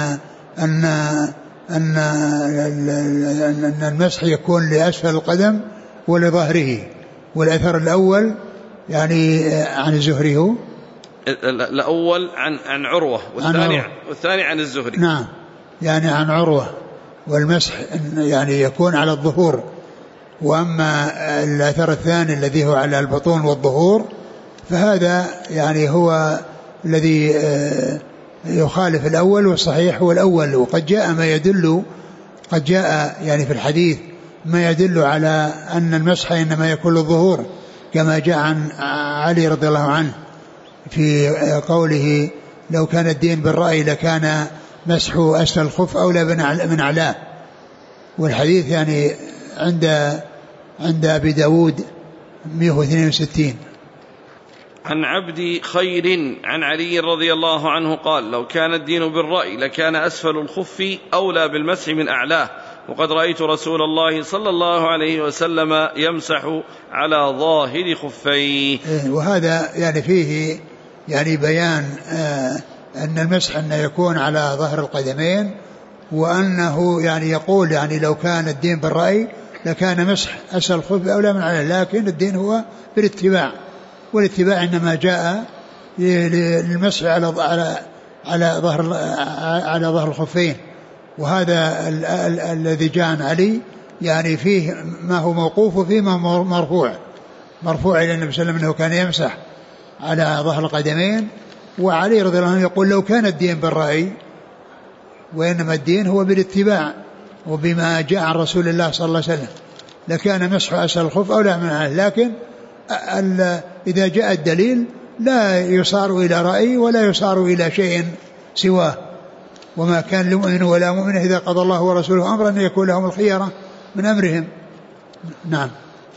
أن المسح يكون لأسفل القدم ولظهره. والأثر الأول يعني عن الزهري، هو الأول عن عروة والثاني عن الزهري. نعم، يعني عن عروة. والمسح يعني يكون على الظهور، وأما الأثر الثاني الذي هو على البطون والظهور فهذا يعني هو الذي يخالف الأول، والصحيح هو الأول. وقد جاء ما يدل، قد جاء يعني في الحديث ما يدل على أن المسح إنما يكون للظهور، كما جاء عن علي رضي الله عنه في قوله لو كان الدين بالرأي لكان مسح أسفل الخف أولى من أعلاه. والحديث يعني عند أبي داود 162. عن عبد خير عن علي رضي الله عنه قال لو كان الدين بالرأي لكان أسفل الخف أولى بالمسح من أعلاه، وقد رأيت رسول الله صلى الله عليه وسلم يمسح على ظاهر خفيه. وهذا يعني فيه يعني بيان أن المسح أنه يكون على ظهر القدمين، وأنه يعني يقول يعني لو كان الدين بالرأي لكان مسح أسفل الخف أولى من أعلاه، لكن الدين هو بالاتباع، والاتباع إنما جاء للمسح على ظهر الخفين. وهذا الذي جاء عن علي يعني فيه ما هو موقوف وفيه ما هو مرفوع، مرفوع إلى النبي صلى الله عليه وسلم أنه كان يمسح على ظهر القدمين. وعلي رضي الله عنه يقول لو كان الدين بالرأي وإنما الدين هو بالاتباع وبما جاء عن رسول الله صلى الله عليه وسلم لكان مسح أسفل الخف أولى من عنه. لكن إذا جاء الدليل لا يصار إلى رأي ولا يصار إلى شيء سواه. وما كان لمؤمن ولا مؤمن إذا قضى الله ورسوله أمرا أن يكون لهم الخيرة من أمرهم. نعم.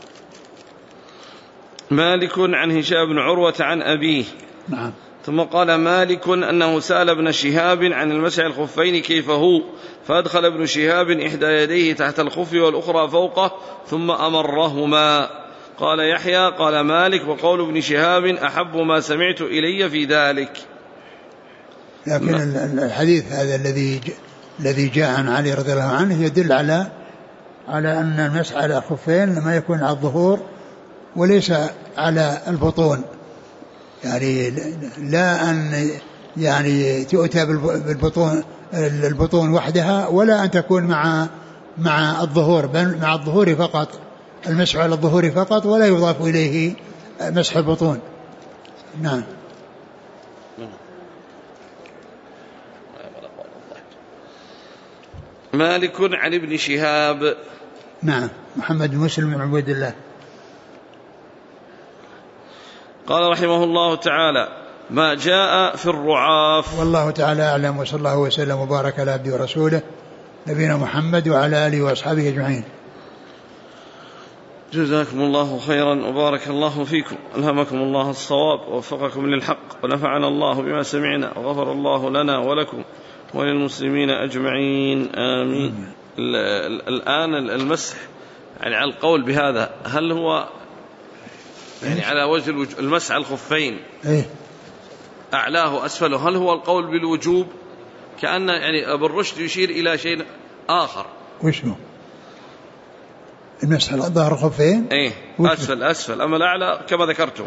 مالك عن هشام بن عروة عن أبيه. نعم. ثم قال مالك أنه سأل ابن شهاب عن المسح الخفين كيف هو، فأدخل ابن شهاب إحدى يديه تحت الخف والأخرى فوقه ثم أمرهما. قال يحيى قال مالك وقول ابن شهاب أحب ما سمعت إلي في ذلك. لكن الحديث هذا الذي جاء عن علي رضي الله عنه يدل على أن المسح على الخفين لما يكون على الظهور وليس على البطون، يعني لا أن يعني تؤتى بالبطون وحدها ولا أن تكون مع الظهور، بل مع الظهور فقط، المسح على الظهور فقط ولا يضاف إليه مسح البطون. نعم. مالك عن ابن شهاب. نعم. محمد بن مسلم بن عبيد الله. قال رحمه الله تعالى ما جاء في الرعاف. والله تعالى أعلم، وصلى الله وسلم وبارك على عبده ورسوله نبينا محمد وعلى آله وأصحابه أجمعين. جزاكم الله خيرا وبارك الله فيكم، ألهمكم الله الصواب ووفقكم للحق ونفعنا الله بما سمعنا وغفر الله لنا ولكم وللمسلمين أجمعين آمين. الآن المسح يعني على القول بهذا هل هو يعني على وجه المسح على الخفين أعلاه أسفله، هل هو القول بالوجوب؟ كأن يعني ابن رشد يشير إلى شيء آخر. وشو المسح على ظهر الخفين؟ أسفل أما الأعلى كما ذكرتم.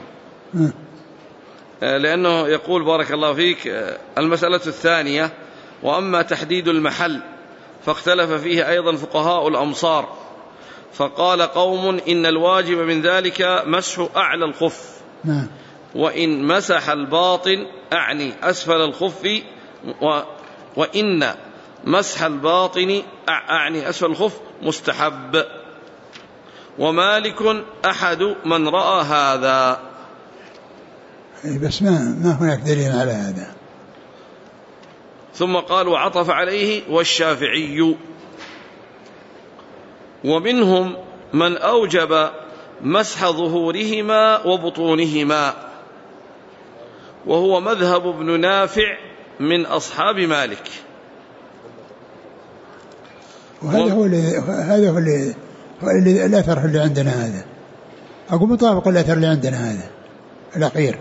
لأنه يقول بارك الله فيك المسألة الثانية وأما تحديد المحل فاختلف فيه أيضا فقهاء الأمصار، فقال قوم إن الواجب من ذلك مسح أعلى الخف، وإن مسح الباطن أعني أسفل الخف، وإن مسح الباطن أعني أسفل الخف مستحب، ومالك أحد من رأى هذا. بس ما هناك دليل على هذا. ثم قال وعطف عليه والشافعي، ومنهم من أوجب مسح ظهورهما وبطونهما، وهو مذهب ابن نافع من أصحاب مالك. وهذا هو الأثر اللي عندنا، هذا أقول مطابق الأثر اللي عندنا هذا الأخير،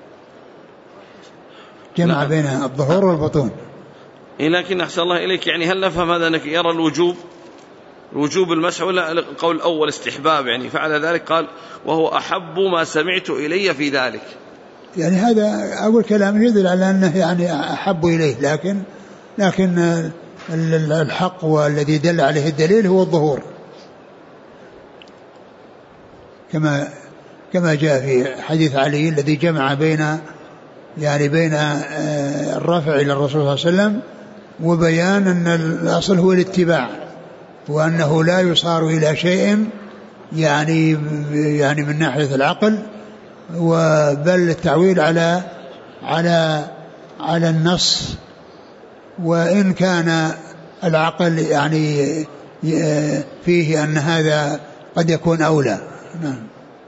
جمع بين الظهور والبطون. لكن أحسن الله إليك، يعني هل نفهم هذا أنك يرى الوجوب المسح ولا القول الأول استحباب؟ يعني فعل ذلك قال وهو أحب ما سمعت إلي في ذلك. يعني هذا أول كلام يدل على أنه يعني أحب إليه، لكن الحق والذي دل عليه الدليل هو الظهور، كما جاء في حديث علي الذي جمع بين الرفع إلى الرسول صلى الله عليه وسلم وبيان أن الأصل هو الاتباع، وأنه لا يصار إلى شيء يعني من ناحية العقل، بل التعويل على النص، وإن كان العقل يعني فيه أن هذا قد يكون أولى. نعم.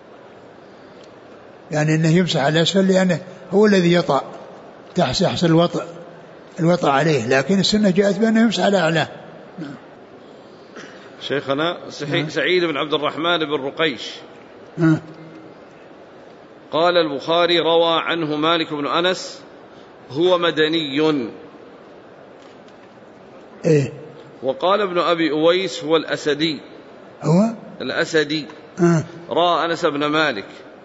يعني أنه يمسح على الأسفل لأنه هو الذي يطأ يحصل الوطأ عليه، لكن السنة جاءت بأنه يمسح على أعلاه. نعم. شيخنا سعيد بن عبد الرحمن بن رقيش قال البخاري روى عنه مالك بن أنس هو مدني. وقال ابن أبي أويس هو الأسدي. رأى أنس بن مالك.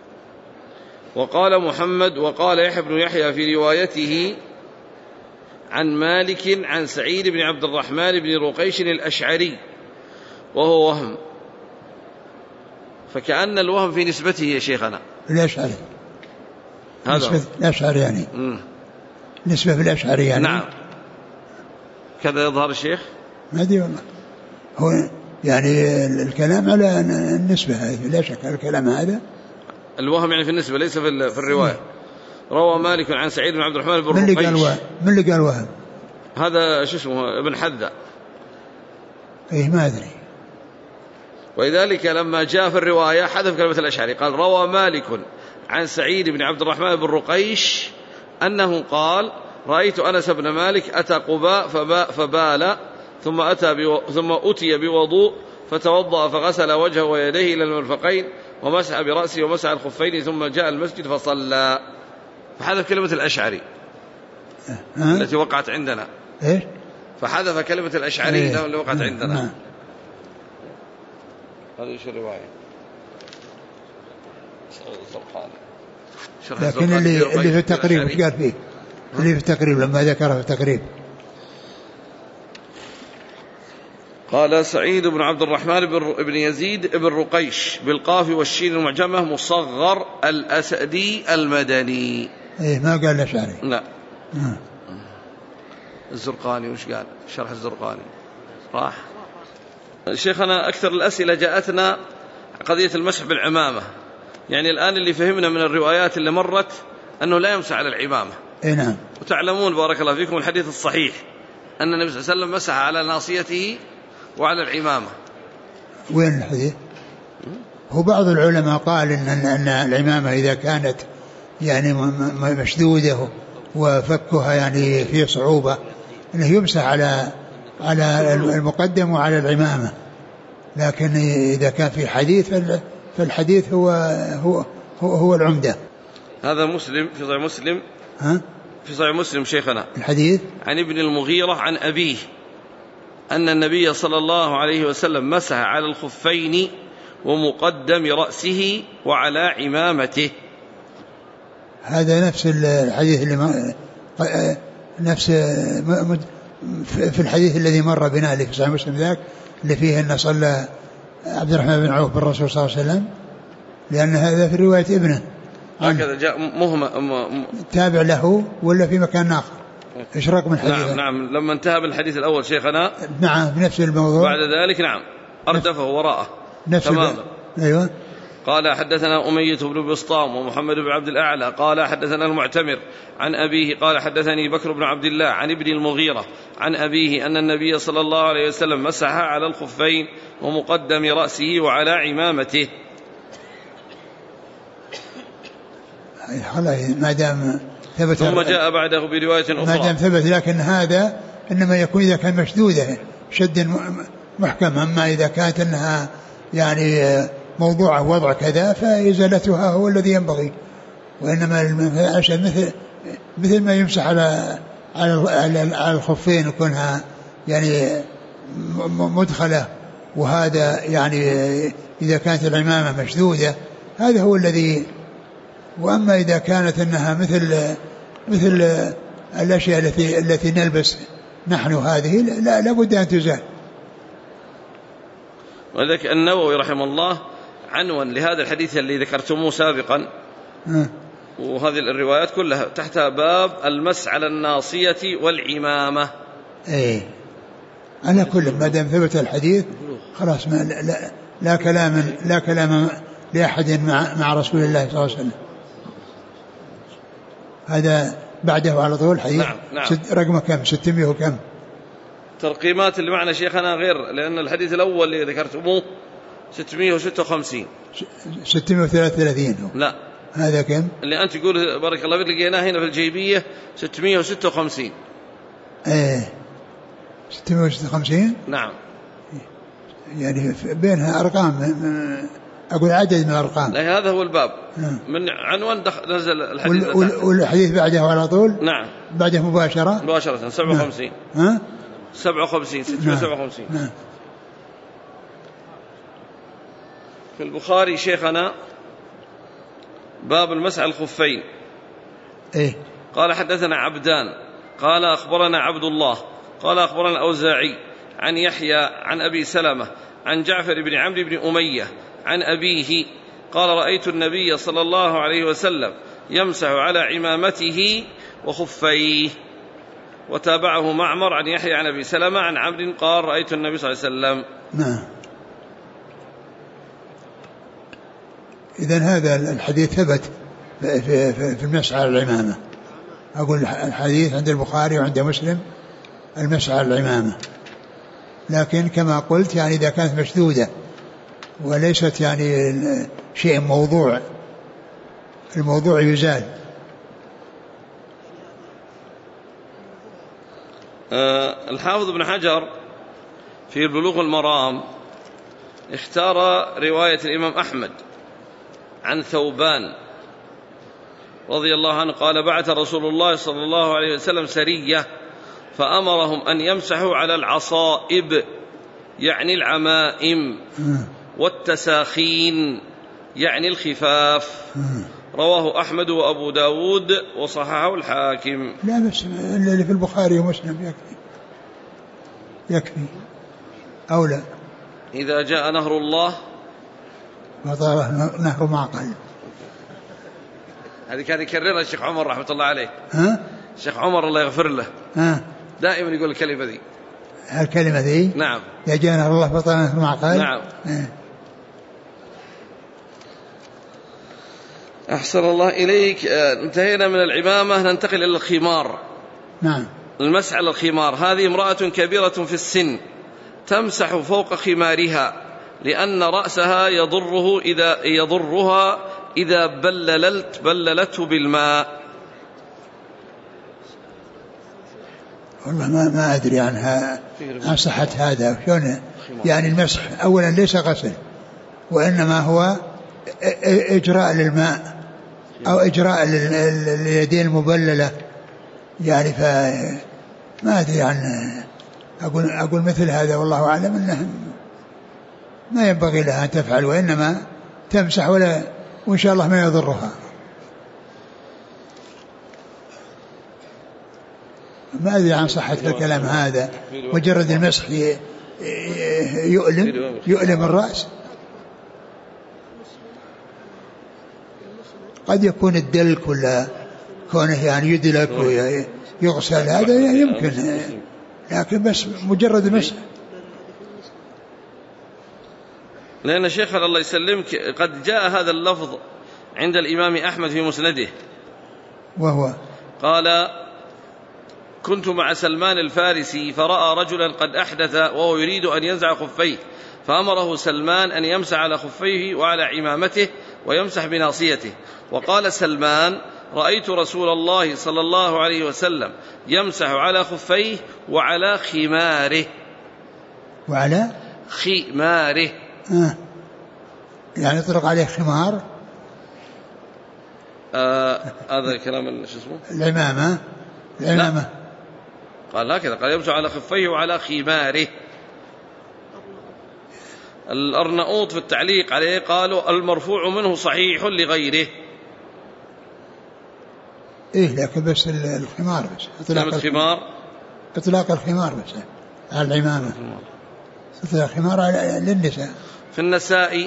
وقال محمد وقال يحيى بن يحيى في روايته عن مالك عن سعيد بن عبد الرحمن بن رقيش الأشعري وهو وهم، فكأن الوهم في نسبته يا شيخنا الأشعري، نسبة الأشعري يعني نسبة في الأشعري يعني. نعم كذا يظهر الشيخ. ما أدري والله، هو يعني الكلام على النسبة هذه لا شك. الكلام هذا الوهم يعني في النسبة ليس في الرواية. روى مالك عن سعيد بن عبد الرحمن بن رقيش. من اللي قال وهم؟ هذا شو اسمه ابن حذا. إيه ما أدري. ولذلك لما جاء في الرواية حذف كلمة الأشعري، قال روى مالك عن سعيد بن عبد الرحمن بن رقيش أنه قال رأيت أنس بن مالك أتى قباء فبال ثم أتي بوضوء فتوضأ فغسل وجهه ويديه إلى المرفقين ومسح برأسه ومسح الخفين ثم جاء المسجد فصلى. فحذف كلمة الأشعري التي وقعت عندنا. إيش؟ فحذف كلمة الأشعري اللي وقعت عندنا. هذه ايش الرواية؟ لكن اللي في التقريب ايش قال فيه؟ اللي في التقريب لما ذكره في التقريب قال سعيد بن عبد الرحمن بن يزيد بن رقيش بالقاف والشين المعجمة مصغر الأسدي المدني. ايه ما قال الأشعري. لا. الزرقاني وش قال؟ شرح الزرقاني راح. شيخنا أكثر الأسئلة جاءتنا قضية المسح بالعمامة. يعني الآن اللي فهمنا من الروايات اللي مرت أنه لا يمسح على العمامة. إيه نعم. وتعلمون بارك الله فيكم الحديث الصحيح أن النبي صلى الله عليه وسلم مسح على ناصيته وعلى العمامة. وين الحديث؟ هو بعض العلماء قال أن العمامة إذا كانت يعني مشدودة وفكها يعني فيه صعوبة أنه يمسح على المقدم وعلى العمامة. لكن إذا كان في حديث فالحديث هو العمدة. هذا مسلم في صحيح مسلم. في صحيح مسلم شيخنا الحديث عن ابن المغيرة عن أبيه أن النبي صلى الله عليه وسلم مسح على الخفين ومقدم رأسه وعلى عمامته. هذا نفس الحديث اللي نفس في الحديث الذي مر بنا اللي في صحيح مسلم ذاك اللي فيه أن صلى عبد الرحمن بن عوف بالرسول صلى الله عليه وسلم، لأن هذا في رواية ابنه هكذا جاء تابع له ولا في مكان آخر. إيش رقم الحديث؟ نعم لما انتهى بالحديث الأول شيخنا نعم بنفس الموضوع. بعد ذلك نعم أردفه وراءه تماما. أيوة. قال حدثنا أمية بن بسطام ومحمد بن عبد الأعلى قال حدثنا المعتمر عن أبيه قال حدثني بكر بن عبد الله عن ابن المغيرة عن أبيه أن النبي صلى الله عليه وسلم مسح على الخفين ومقدم رأسه وعلى عمامته. ما دام ثبت ثم جاء بعده برواية أخرى ما دام ثبت، لكن هذا إنما يكون إذا كان مشدودة شد محكم. أما إذا كانت أنها يعني موضوعة وضع كذا فإزالتها هو الذي ينبغي. وإنما عشان مثل ما يمسح على الخفين يكونها يعني مدخلة، وهذا يعني إذا كانت العمامة مشدودة هذا هو الذي. وأما إذا كانت أنها مثل الأشياء التي نلبس نحن هذه لا بد أن تزال. وذلك النووي رحمه الله عنوان لهذا الحديث اللي ذكرتموه سابقا وهذه الروايات كلها تحتها باب المس على الناصية والعمامة. ايه على كل ما دام ثبت الحديث خلاص لا كلام لأحد مع رسول الله صلى الله عليه وسلم. هذا بعده على طول حديث. نعم. رقم كم 600 وكم. ترقيمات اللي معنا شيخنا غير، لأن الحديث الأول اللي ذكرتموه 656 633. لا هذا كم اللي أنت تقول بارك الله فيك لقيناه هنا في الجيبية 656. ايه 656 نعم. يعني بينها أرقام، أقول عدد من الأرقام. لا هذا هو الباب. من عنوان نزل الحديث والحديث بعده على طول. نعم بعده مباشرة 57. 57 657. نعم. في البخاري شيخنا باب المسح الخفين. إيه؟ قال حدثنا عبدان قال أخبرنا عبد الله قال أخبرنا الأوزاعي عن يحيى عن أبي سلمة عن جعفر بن عمرو بن أمية عن أبيه قال رأيت النبي صلى الله عليه وسلم يمسح على عمامته وخفيه. وتابعه معمر عن يحيى عن أبي سلمة عن عبد قال رأيت النبي صلى الله عليه وسلم. نعم. إذن هذا الحديث ثبت في المسح على العمامة. أقول الحديث عند البخاري وعند مسلم المسح على العمامة، لكن كما قلت يعني إذا كانت مشدودة وليست يعني شيء موضوع، الموضوع يزال. الحافظ ابن حجر في بلوغ المرام اختار رواية الإمام أحمد عن ثوبان رضي الله عنه قال بعث رسول الله صلى الله عليه وسلم سرية فأمرهم أن يمسحوا على العصائب يعني العمائم والتساخين يعني الخفاف. رواه أحمد وأبو داود وصححه الحاكم. لا بس اللي في البخاري ومسلم يكفي أو لا؟ إذا جاء نهر الله وطار نهر معقل. هذه كان يكررها الشيخ عمر رحمة الله عليه. الشيخ عمر الله يغفر له دائما يقول الكلمة ذي. الكلمة ذي؟ نعم. إذا جاء نهر الله وطار نهر معقل. نعم. أحسن الله إليك. انتهينا من العمامة، ننتقل إلى الخمار. نعم. المسح على الخمار. هذه امرأة كبيرة في السن تمسح فوق خمارها لأن رأسها يضرها إذا بللته بالماء. والله ما أدري عنها عن صحة هذا. شلون يعني المسح؟ أولا ليس غسل، وإنما هو إجراء للماء أو إجراء لليدين المبللة يعني. فما أدري عن أقول مثل هذا، والله أعلم أنه ما ينبغي لها أن تفعل، وإنما تمسح وإن شاء الله ما يضرها. ما أدري عن صحة الكلام هذا. مجرد المسح يؤلم الرأس. قد يكون الدلك ولا كونه يعني يدلك ويغسل، هذا يمكن، لكن بس مجرد المسح. لأن شيخ الله يسلمك قد جاء هذا اللفظ عند الإمام أحمد في مسنده، وهو قال كنت مع سلمان الفارسي فرأى رجلا قد أحدث وهو يريد أن ينزع خفيه، فأمره سلمان أن يمسح على خفيه وعلى عمامته ويمسح بناصيته. وقال سلمان رأيت رسول الله صلى الله عليه وسلم يمسح على خفيه وعلى خماره. وعلى خماره يعني يطلق عليه خمار. هذا كلام شو اسمه العمامة. قال هكذا، قال يمسح على خفيه وعلى خماره. الأرناؤوط في التعليق عليه قالوا المرفوع منه صحيح لغيره. لكن بس الخمار بس إطلاق الخمار بس على العمامة. إطلاق الخمار للنساء. في النسائي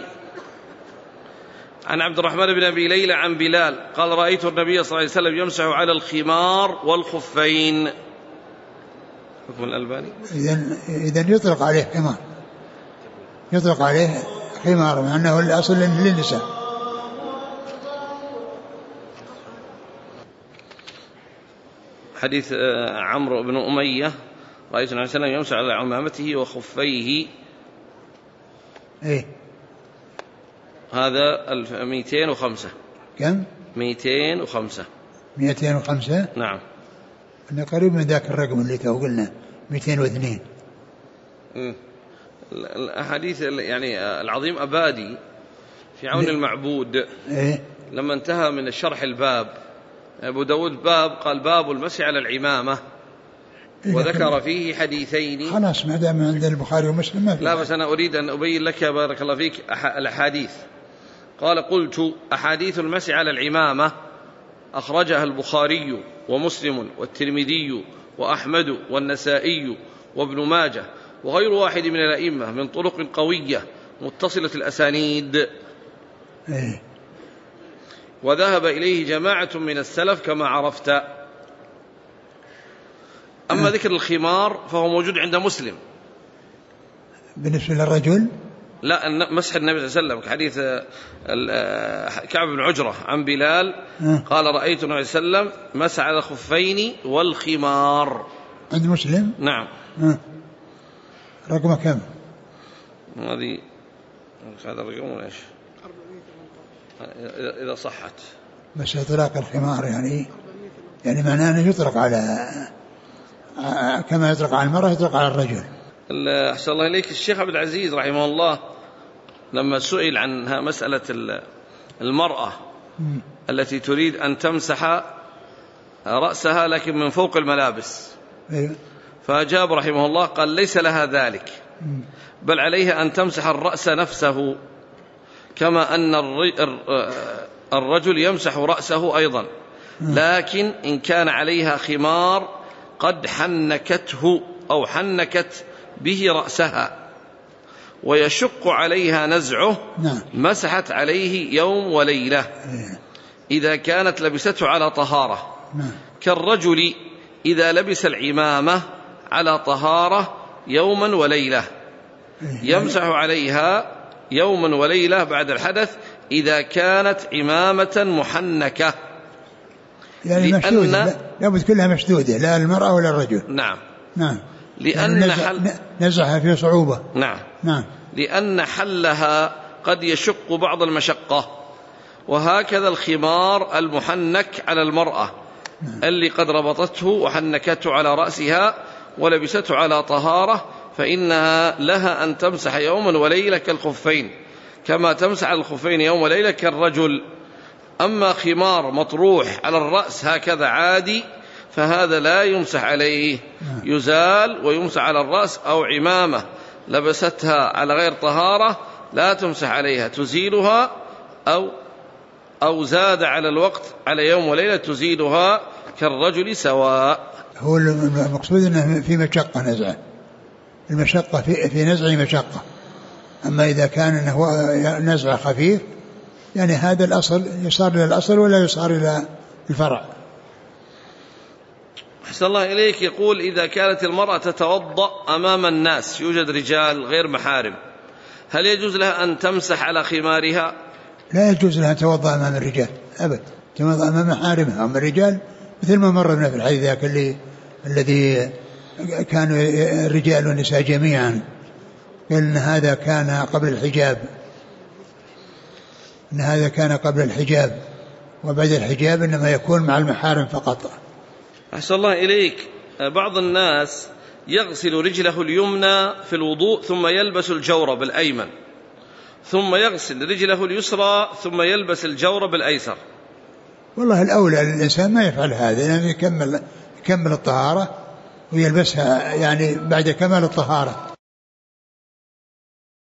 عن عبد الرحمن بن أبي ليلى عن بلال قال رأيت النبي صلى الله عليه وسلم يمسح على الخمار والخفين. حكم الألباني. إذن يطلق عليه خمار، يطلق عليه خمار مع أنه الأصل للنساء. حديث عمرو بن أمية رأيت النبي صلى الله عليه وسلم يمسح على عمامته وخفيه. هذا 205. كم؟ 205. 205. نعم. أنا قريب من ذاك الرقم اللي قلنا 202. الأحاديث يعني العظيم أبادي في عون المعبود لما انتهى من الشرح الباب أبو داود باب قال باب المسح على العمامة وذكر فيه حديثين. خلاص ما دام عند البخاري ومسلم ما في. لا بس أنا أريد أن أبين لك بارك الله فيك الأحاديث. قال قلت أحاديث المسح على العمامة أخرجها البخاري ومسلم والترمذي وأحمد والنسائي وابن ماجه وغير واحد من الأئمة من طرق قوية متصلة الأسانيد، وذهب إليه جماعة من السلف كما عرفت. أما ذكر الخمار فهو موجود عند مسلم بالنسبة للرجل، لا مسح النبي صلى الله عليه وسلم كحديث كعب بن عجرة عن بلال قال رأيت النبي صلى الله عليه وسلم مسح على الخفين والخمار عند مسلم. نعم. رقم كم هذه؟ هذا الرقم ايش إذا صحت؟ بس إطلاق الخمار يعني معناه أنه يطلق على كما يطلق على المرأة يطلق على الرجل. أحسن الله إليك. الشيخ عبد العزيز رحمه الله لما سئل عن مسألة المرأة التي تريد أن تمسح رأسها لكن من فوق الملابس، فأجاب رحمه الله قال ليس لها ذلك، بل عليها أن تمسح الرأس نفسه كما أن الرجل يمسح رأسه أيضا، لكن إن كان عليها خمار قد حنكته أو حنكت به رأسها ويشق عليها نزعه مسحت عليه يوم وليلة إذا كانت لبسته على طهارة، كالرجل إذا لبس العمامة على طهارة يوما وليلة يمسح عليها يوما وليلة بعد الحدث إذا كانت عمامة محنكة، يعني مشدودة، لابد كلها مشدودة، لا المرأة ولا الرجل. نعم لأن نزعها في صعوبة. نعم لأن حلها قد يشق بعض المشقة، وهكذا الخمار المحنك على المرأة اللي قد ربطته وحنكته على رأسها ولبسته على طهارة فإنها لها أن تمسح يوما وليلة كالخفين كما تمسح الخفين يوم وليلة كالرجل. أما خمار مطروح على الرأس هكذا عادي فهذا لا يمسح عليه، يزال ويمسح على الرأس، أو عمامة لبستها على غير طهارة لا تمسح عليها، تزيلها أو زاد على الوقت على يوم وليلة تزيلها كالرجل سواء. هو المقصود أنه في مشقة نزعه، المشقة في نزعه مشقة، أما إذا كان أنه نزع خفيف يعني هذا الأصل يصار إلى الأصل ولا يصار إلى الفرع. أحسن الله إليك. يقول إذا كانت المرأة تتوضأ أمام الناس يوجد رجال غير محارم، هل يجوز لها أن تمسح على خمارها؟ لا يجوز لها أن تتوضأ أمام الرجال أبد، تتوضأ أمام محارمها. أما الرجال مثل ما مر بنا في الحديث ذاك الذي كانوا الرجال والنساء جميعا، قال إن هذا كان قبل الحجاب، إن هذا كان قبل الحجاب، وبعد الحجاب إنما يكون مع المحارم فقط. أحسن الله إليك. بعض الناس يغسل رجله اليمنى في الوضوء ثم يلبس الجورب الأيمن، ثم يغسل رجله اليسرى ثم يلبس الجورب الأيسر. والله الأولى الإنسان ما يفعل هذا، يعني يكمل الطهارة ويلبسها يعني بعد كمال الطهارة،